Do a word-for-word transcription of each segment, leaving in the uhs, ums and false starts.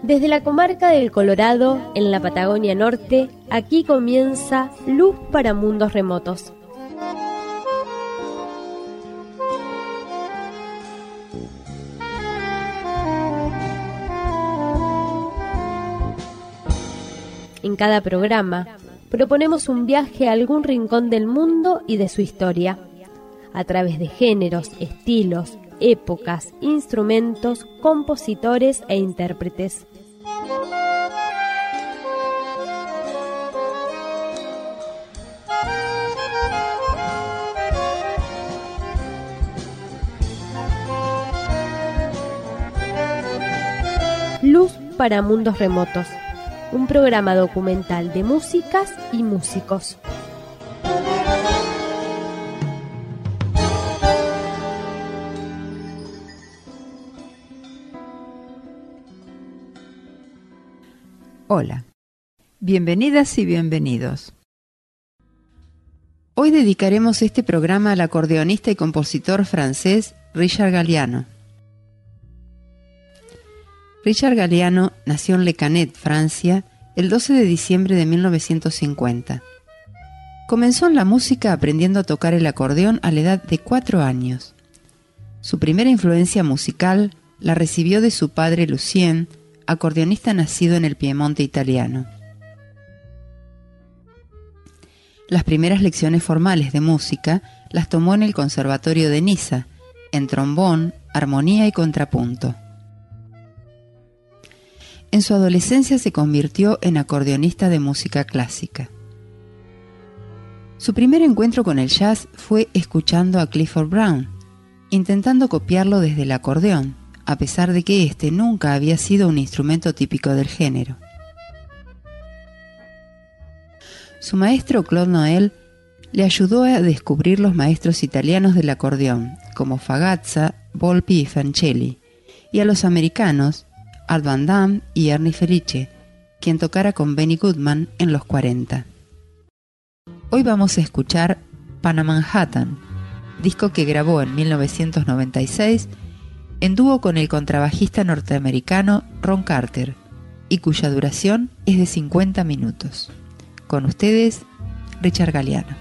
Desde la comarca del Colorado, en la Patagonia Norte, aquí comienza Luz para Mundos Remotos. En cada programa, proponemos un viaje a algún rincón del mundo y de su historia, a través de géneros, estilos, épocas, instrumentos, compositores e intérpretes. Luz para Mundos Remotos, un programa documental de músicas y músicos. Hola, bienvenidas y bienvenidos. Hoy dedicaremos este programa al acordeonista y compositor francés Richard Galliano. Richard Galliano nació en Le Cannet, Francia, el doce de diciembre de mil novecientos cincuenta. Comenzó en la música aprendiendo a tocar el acordeón a la edad de cuatro años. Su primera influencia musical la recibió de su padre Lucien, acordeonista nacido en el Piemonte italiano. Las primeras lecciones formales de música las tomó en el Conservatorio de Niza, en trombón, armonía y contrapunto. En su adolescencia se convirtió en acordeonista de música clásica. Su primer encuentro con el jazz fue escuchando a Clifford Brown, intentando copiarlo desde el acordeón, a pesar de que este nunca había sido un instrumento típico del género. Su maestro Claude Noel le ayudó a descubrir los maestros italianos del acordeón, como Fagazza, Volpi y Fancelli, y a los americanos, Art Van Damme y Ernie Felice, quien tocara con Benny Goodman en los cuarenta. Hoy vamos a escuchar Pana Manhattan, disco que grabó en mil novecientos noventa y seis en dúo con el contrabajista norteamericano Ron Carter, y cuya duración es de cincuenta minutos. Con ustedes, Richard Galliano.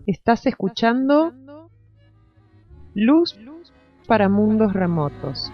Estás escuchando Luz para Mundos Remotos.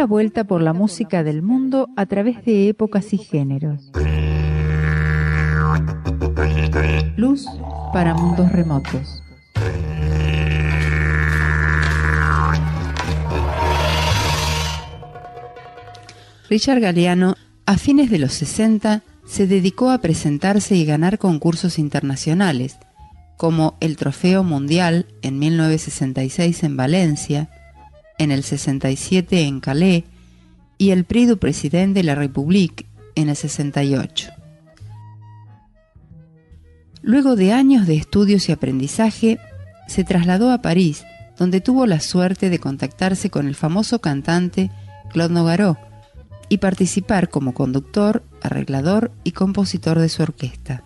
una vuelta por la música del mundo a través de épocas y géneros. Luz para mundos remotos. Richard Galliano, a fines de los sesenta, se dedicó a presentarse y ganar concursos internacionales, como el Trofeo Mundial en mil novecientos sesenta y seis en Valencia, en el sesenta y siete en Calais y el Prix du Président de la République en el sesenta y ocho. Luego de años de estudios y aprendizaje, se trasladó a París, donde tuvo la suerte de contactarse con el famoso cantante Claude Nougaro y participar como conductor, arreglador y compositor de su orquesta.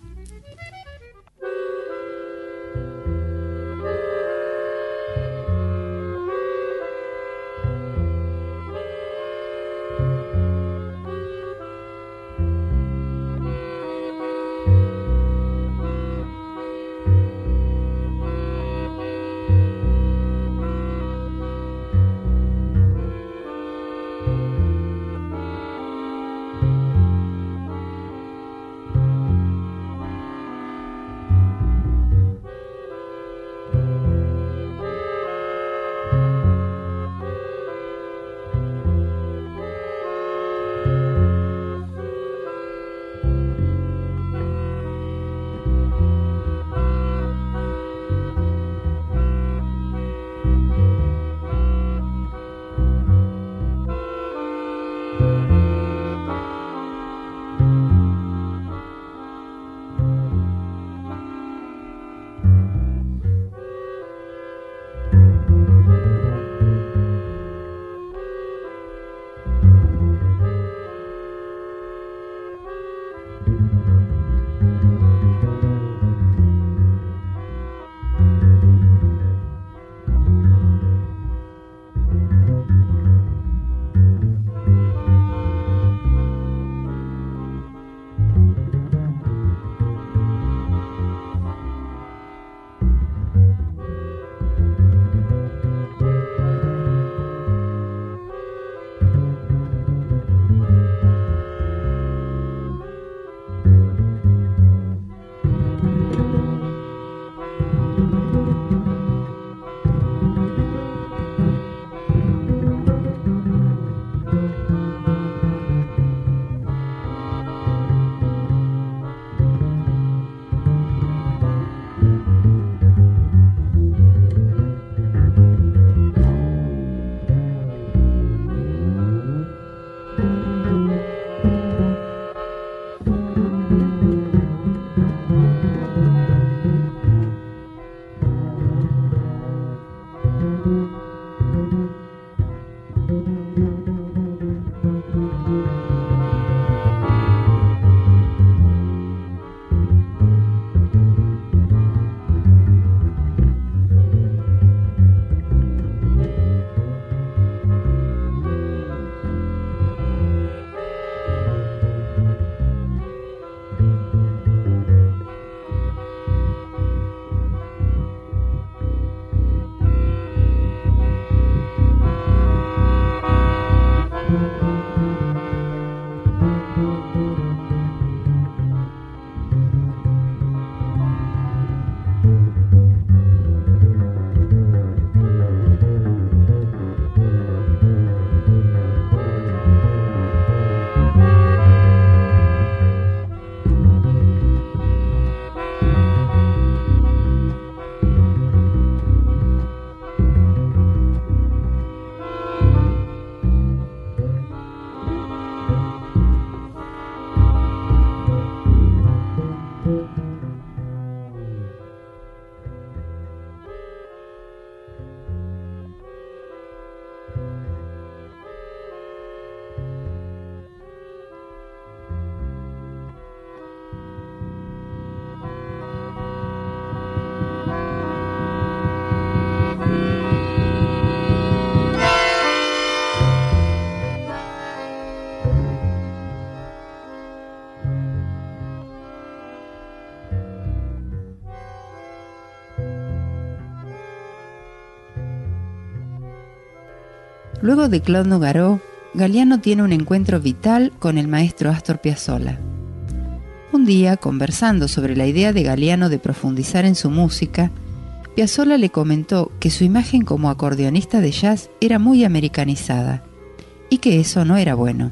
Luego de Claude Nougaro Galiano tiene un encuentro vital con el maestro Astor Piazzolla. Un día, conversando sobre la idea de Galiano de profundizar en su música, Piazzolla le comentó que su imagen como acordeonista de jazz era muy americanizada y que eso no era bueno.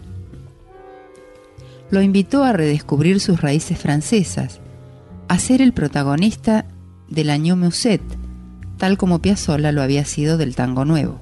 Lo invitó a redescubrir sus raíces francesas, a ser el protagonista de la New Musette, tal como Piazzolla lo había sido del tango nuevo.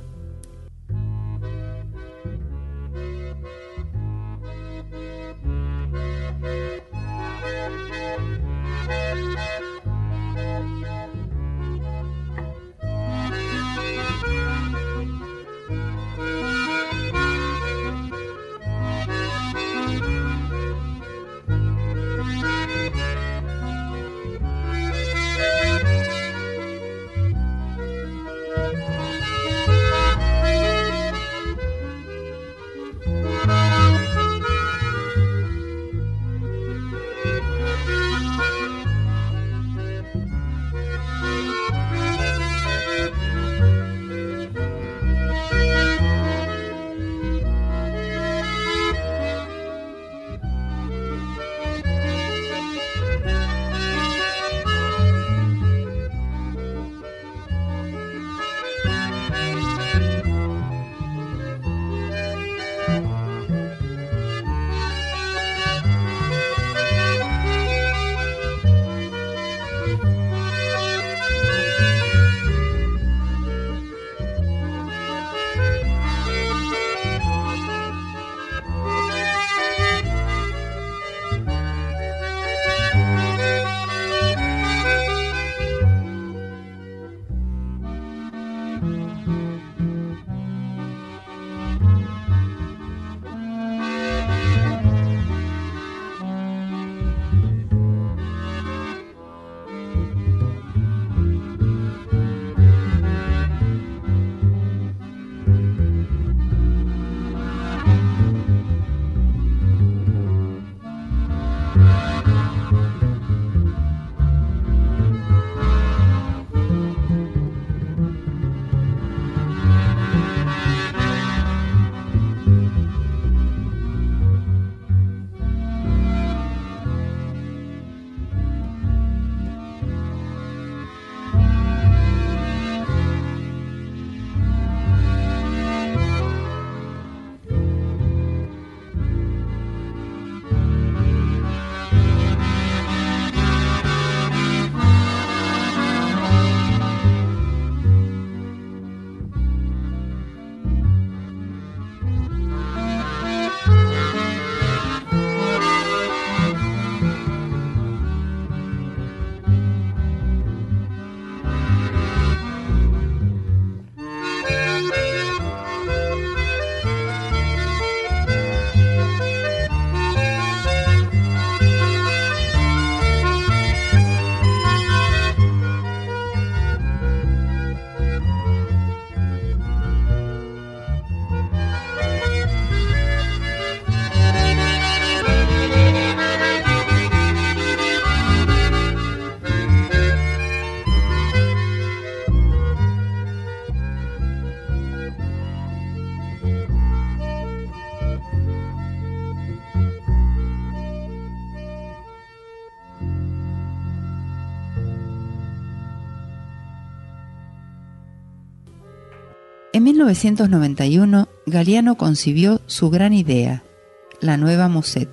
En mil novecientos noventa y uno, Galiano concibió su gran idea, la nueva musette.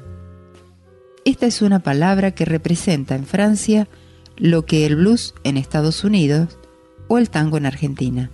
Esta es una palabra que representa en Francia lo que el blues en Estados Unidos o el tango en Argentina.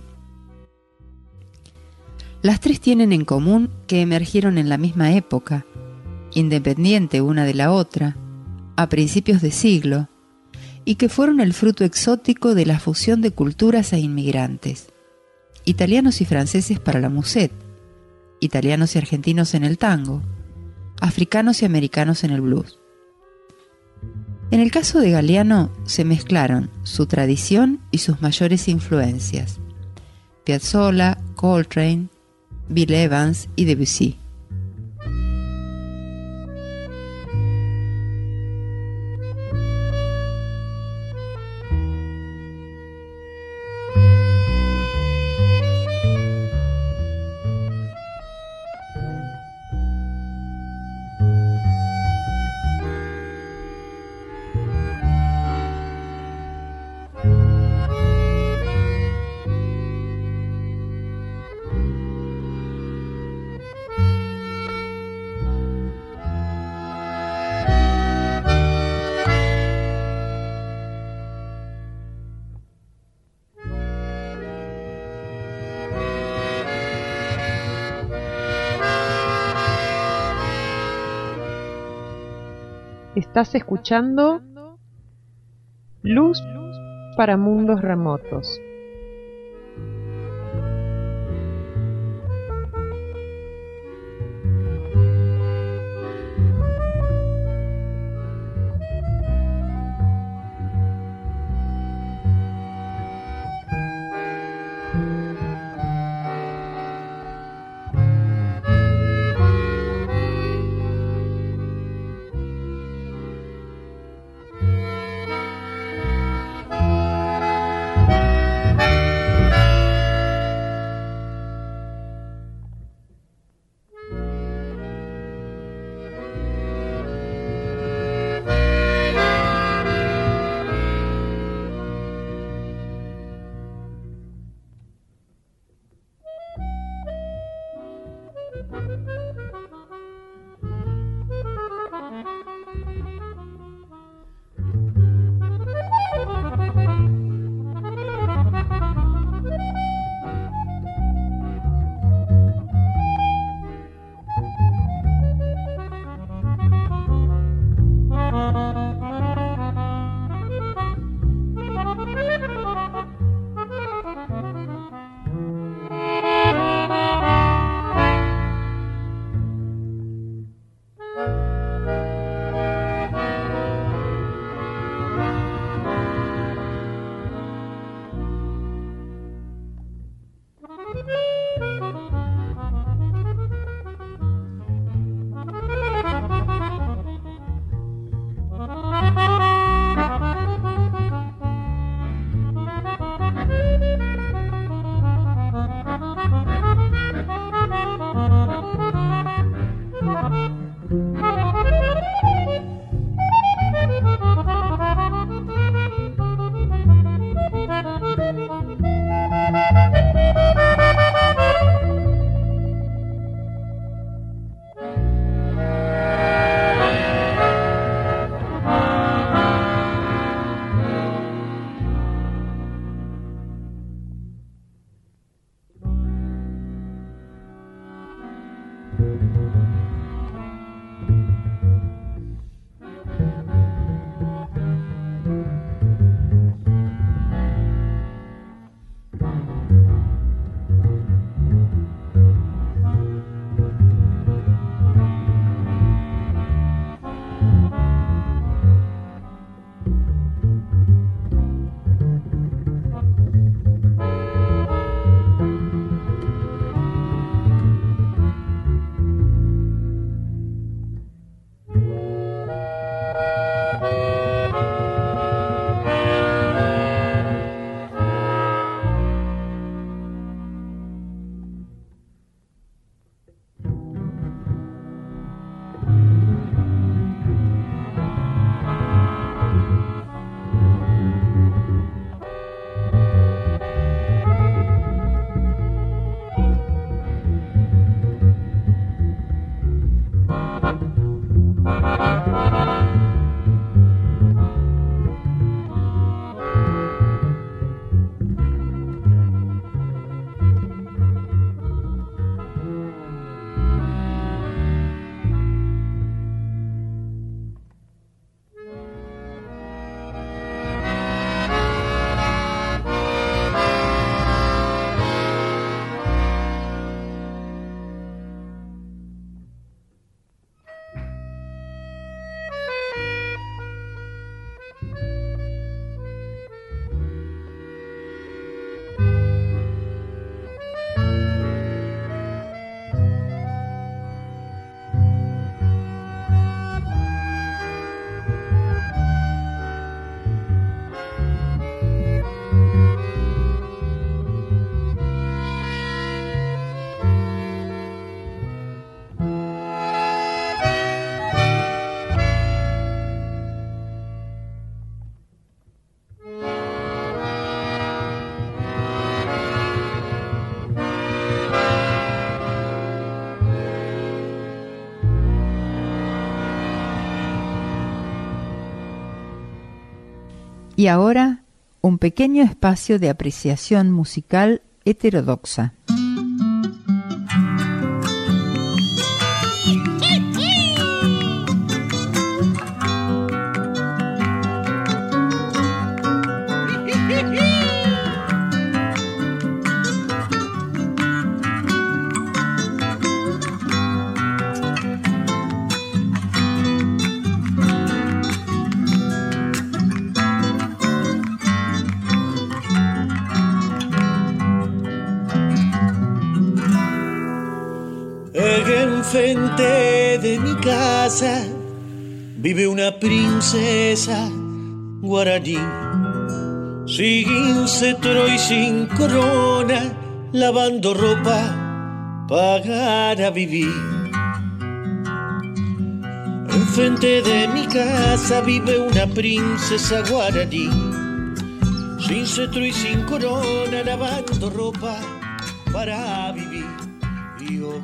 Las tres tienen en común que emergieron en la misma época, independiente una de la otra, a principios de siglo, y que fueron el fruto exótico de la fusión de culturas e inmigrantes, italianos y franceses para la musette, italianos y argentinos en el tango, africanos y americanos en el blues. En el caso de Galiano se mezclaron su tradición y sus mayores influencias: Piazzolla, Coltrane, Bill Evans y Debussy. Estás escuchando Luz para Mundos Remotos. Y ahora, un pequeño espacio de apreciación musical heterodoxa. Enfrente de mi casa vive una princesa guaraní, sin cetro y sin corona, lavando ropa para vivir. Enfrente de mi casa vive una princesa guaraní, sin cetro y sin corona, lavando ropa para vivir. Y ojo,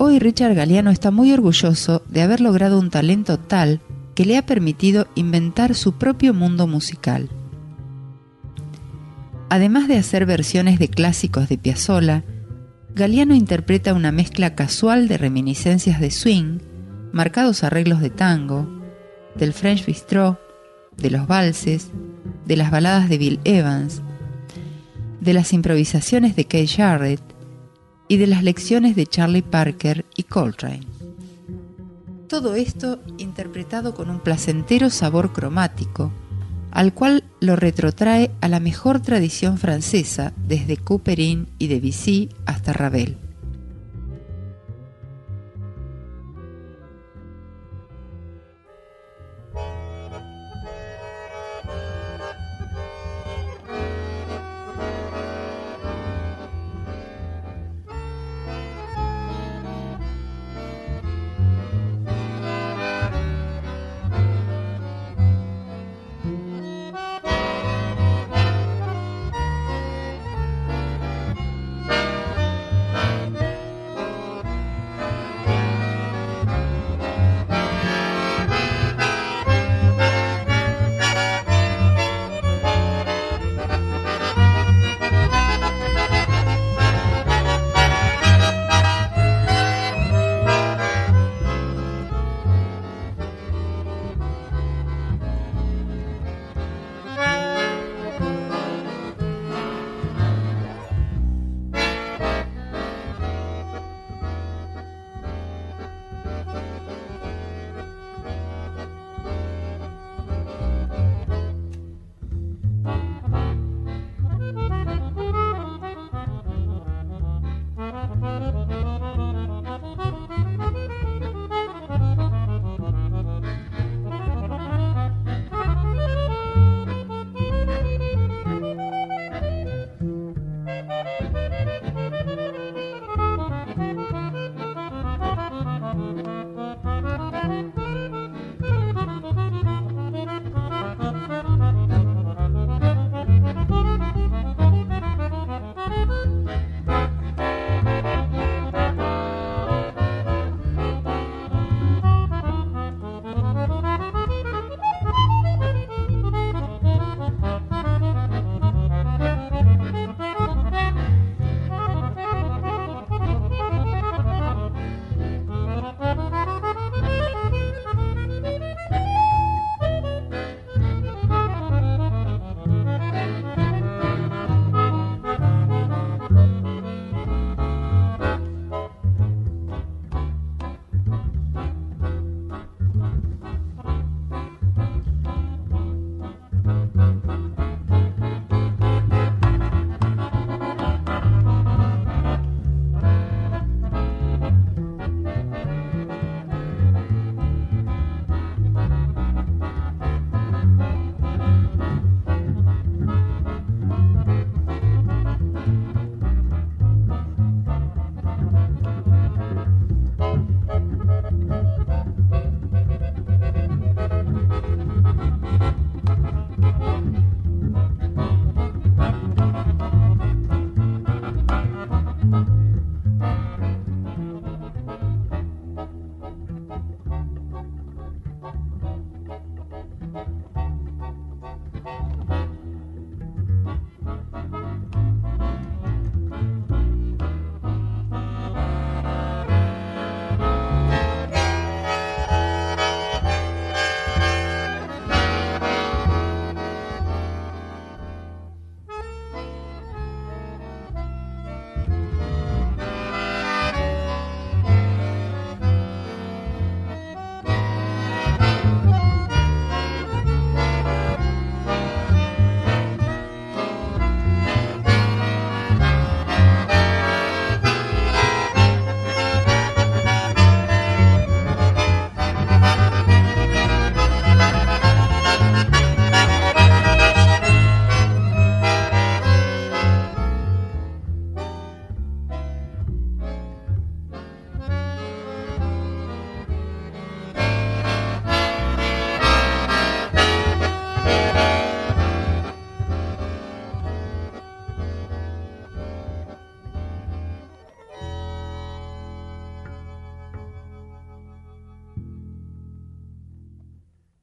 Hoy Richard Galliano está muy orgulloso de haber logrado un talento tal que le ha permitido inventar su propio mundo musical. Además de hacer versiones de clásicos de Piazzolla, Galliano interpreta una mezcla casual de reminiscencias de swing, marcados arreglos de tango, del French Bistro, de los valses, de las baladas de Bill Evans, de las improvisaciones de Keith Jarrett y de las lecciones de Charlie Parker y Coltrane. Todo esto interpretado con un placentero sabor cromático, al cual lo retrotrae a la mejor tradición francesa desde Couperin y Debussy hasta Ravel.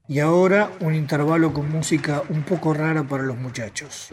Y ahora un intervalo con música un poco rara para los muchachos.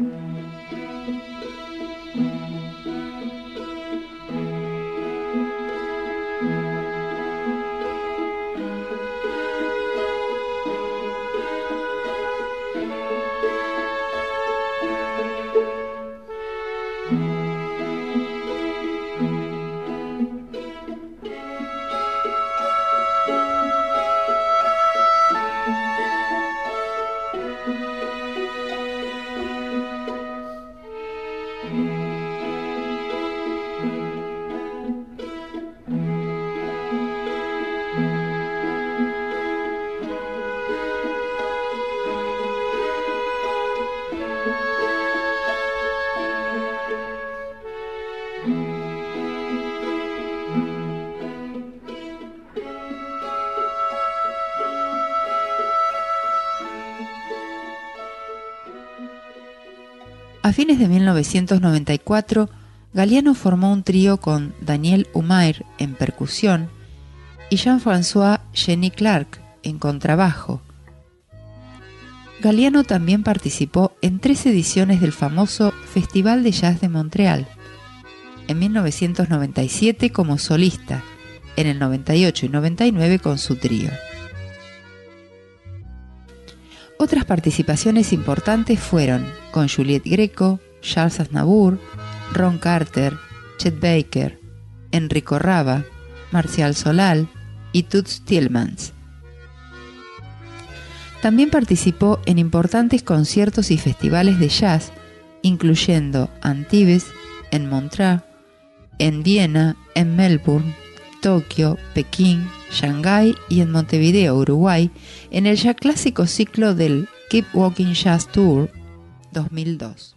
A fines de mil novecientos noventa y cuatro, Galliano formó un trío con Daniel Humair en percusión y Jean-François Jenny Clark en contrabajo. Galliano también participó en tres ediciones del famoso Festival de Jazz de Montreal, en mil novecientos noventa y siete como solista, en el noventa y ocho y noventa y nueve con su trío. Otras participaciones importantes fueron con Juliette Greco, Charles Aznavour, Ron Carter, Chet Baker, Enrico Rava, Marcial Solal y Toots Thielemans. También participó en importantes conciertos y festivales de jazz, incluyendo Antibes, en Montreux, en Viena, en Melbourne, Tokio, Pekín, Shanghái y en Montevideo, Uruguay, en el ya clásico ciclo del Keep Walking Jazz Tour dos mil dos.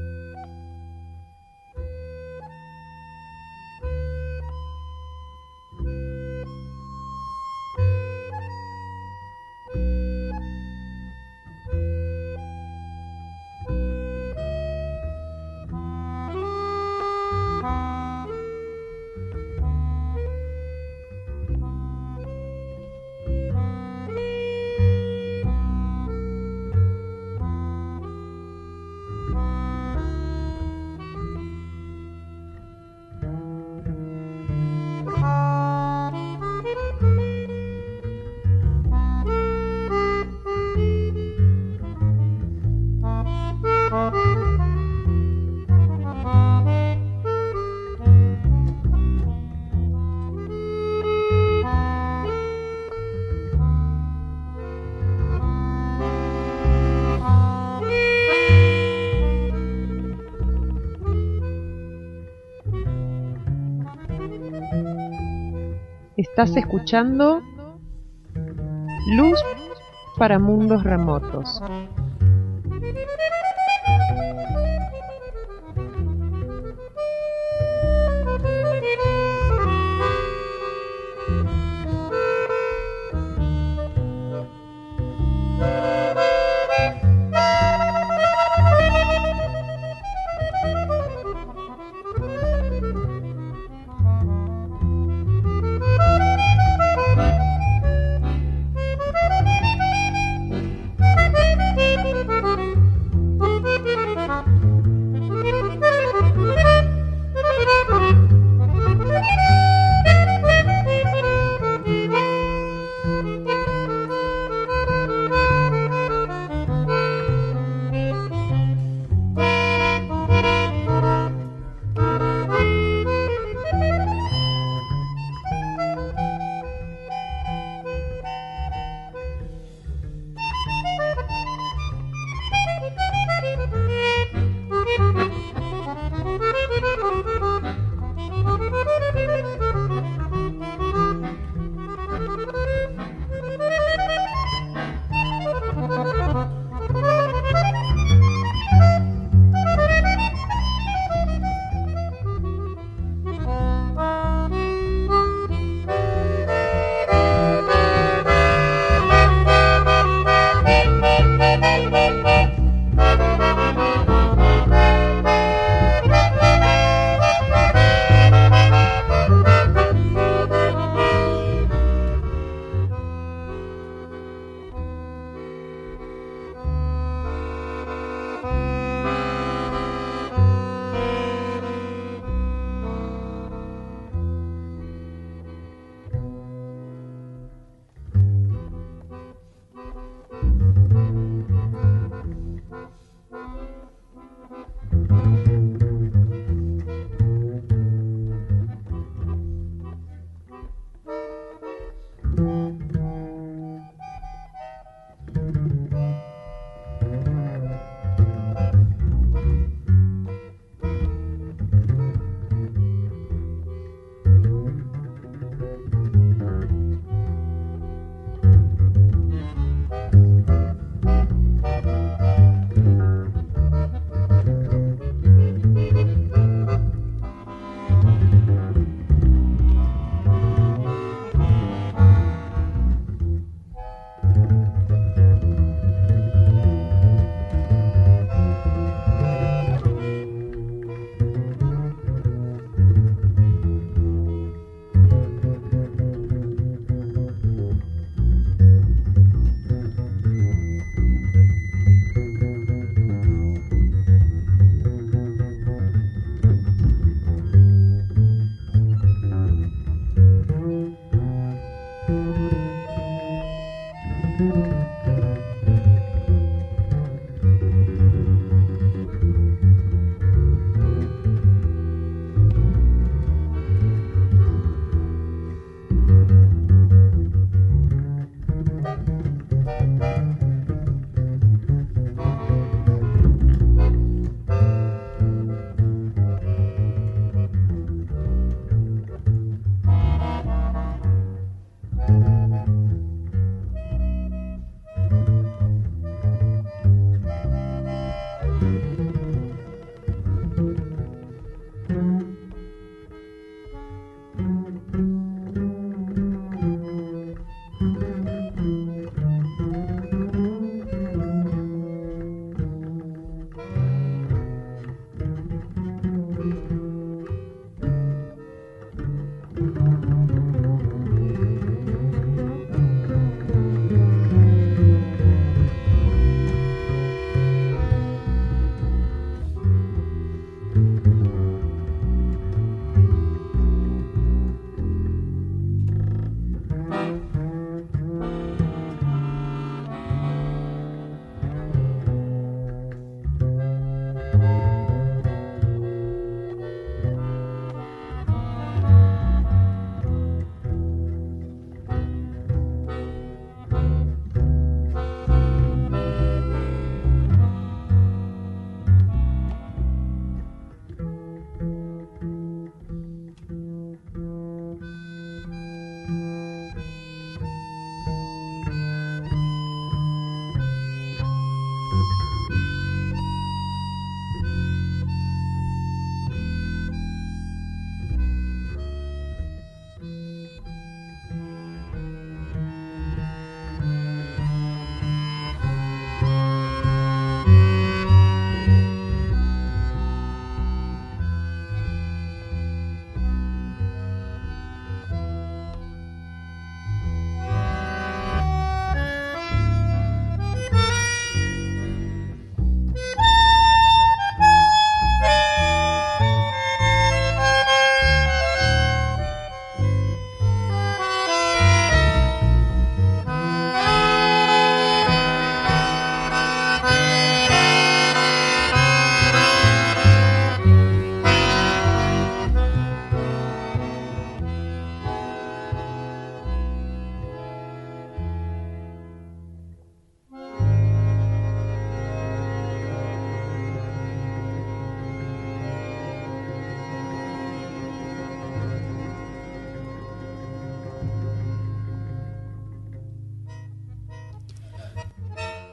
Estás escuchando Luz para Mundos Remotos. Thank you.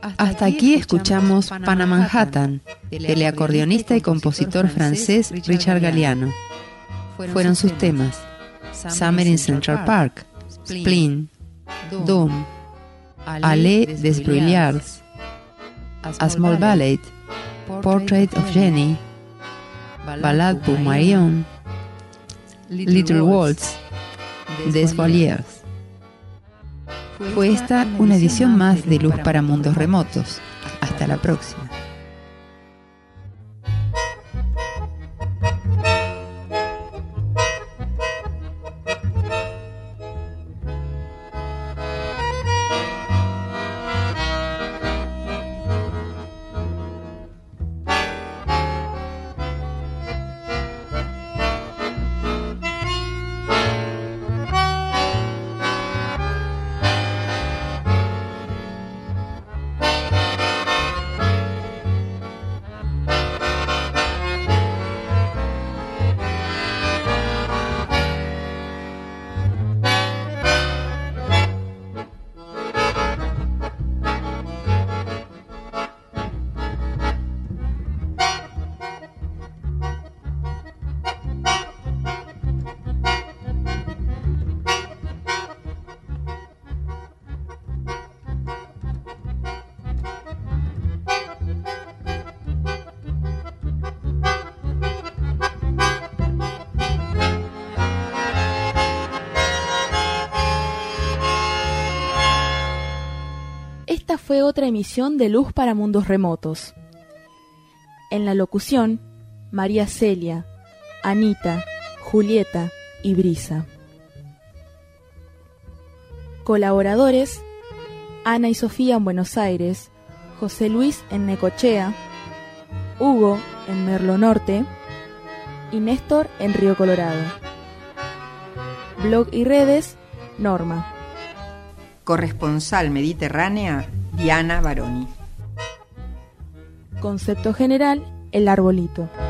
Hasta aquí escuchamos Pana Manhattan, del acordeonista y compositor francés Richard Galliano. Fueron sus temas Summer in Central Park, Spleen, Doom, Allées des Brouillards, A Small Ballad, Portrait of Jenny, Ballade pour Marion, Little Waltz, Des Volières. Fue esta una edición más de Luz para Mundos Remotos. Hasta la próxima. Esta fue otra emisión de Luz para Mundos Remotos. En la locución, María Celia, Anita, Julieta y Brisa. Colaboradores: Ana y Sofía en Buenos Aires, José Luis en Necochea, Hugo en Merlo Norte y Néstor en Río Colorado. Blog y redes: Norma. Corresponsal mediterránea: Diana Baroni. Concepto general: El Arbolito.